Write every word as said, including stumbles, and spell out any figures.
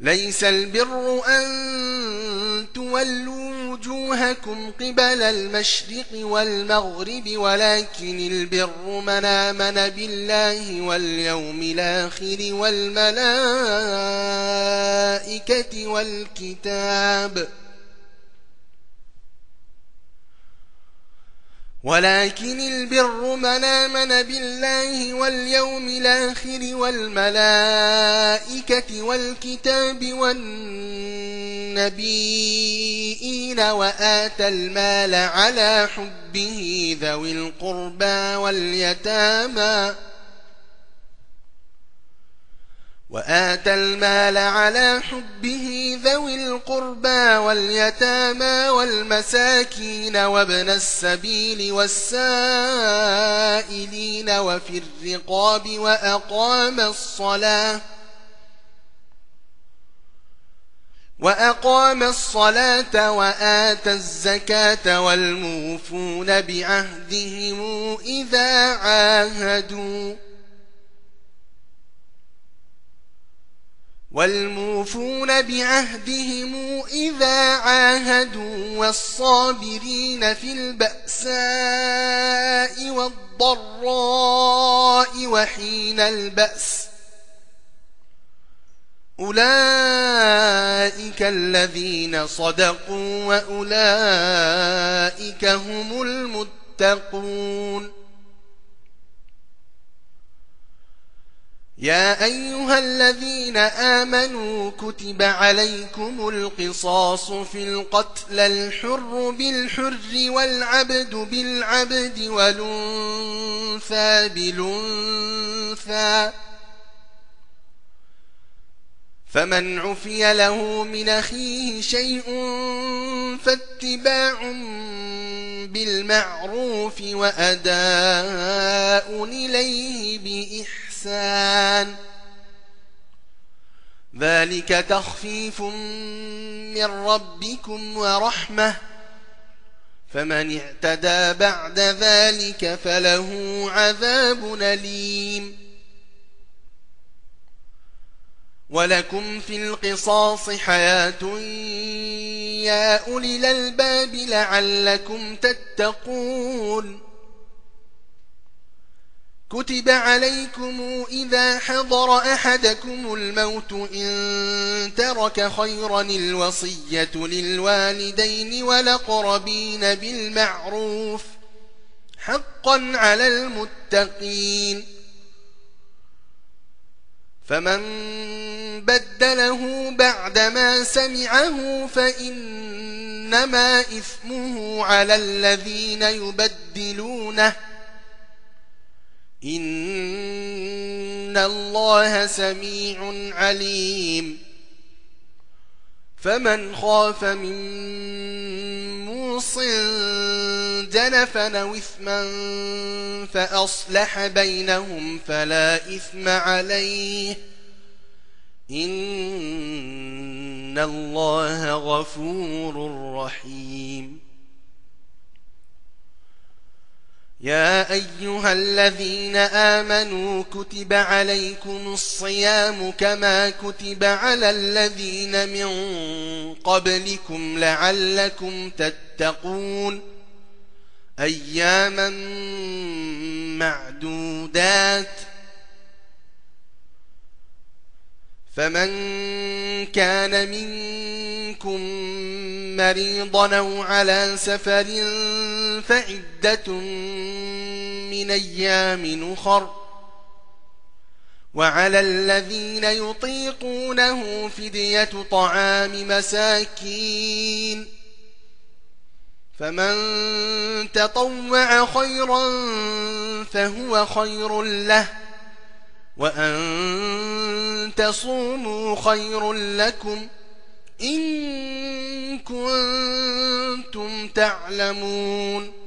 ليس البر أن تولوا وجوهكم قبل المشرق والمغرب ولكن البر من آمن بالله واليوم الآخر والملائكة والكتاب ولكن البر من آمن بالله واليوم الآخر والملائكة والكتاب والنبيين وآتى المال على حبه ذوي القربى واليتامى وآتى المال على حبه ذوي القربى واليتامى والمساكين وابن السبيل والسائلين وفي الرقاب وأقام الصلاة وأقام الصلاة وآتى الزكاة والموفون بعهدهم إذا عاهدوا والموفون بعهدهم إذا عاهدوا والصابرين في البأساء والضراء وحين البأس أولئك الذين صدقوا وأولئك هم المتقون يا أيها الذين آمنوا كتب عليكم القصاص في القتل الحر بالحر والعبد بالعبد والأنثى بالأنثى فمن عفي له من أخيه شيء فاتباع بالمعروف وأداء إليه بإحسان ذلك تخفيف من ربكم ورحمة فمن اعتدى بعد ذلك فله عذاب أليم ولكم في القصاص حياة يا أولي الألباب لعلكم تتقون كتب عليكم إذا حضر أحدكم الموت إن ترك خيرا الوصية للوالدين والأقربين بالمعروف حقا على المتقين فمن بدله بعدما سمعه فإنما إثمه على الذين يبدلونه إن الله سميع عليم فمن خاف من موص جنفا أو إثما فأصلح بينهم فلا إثم عليه إن الله غفور رحيم يا أيها الذين آمنوا كتب عليكم الصيام كما كتب على الذين من قبلكم لعلكم تتقون أياما معدودات فمن كان منكم مريضا أو على سفر فعدة من أيام أخر وعلى الذين يطيقونه فدية طعام مساكين فمن تطوع خيرا فهو خير له وأن تصوموا خير لكم إن كنتم تعلمون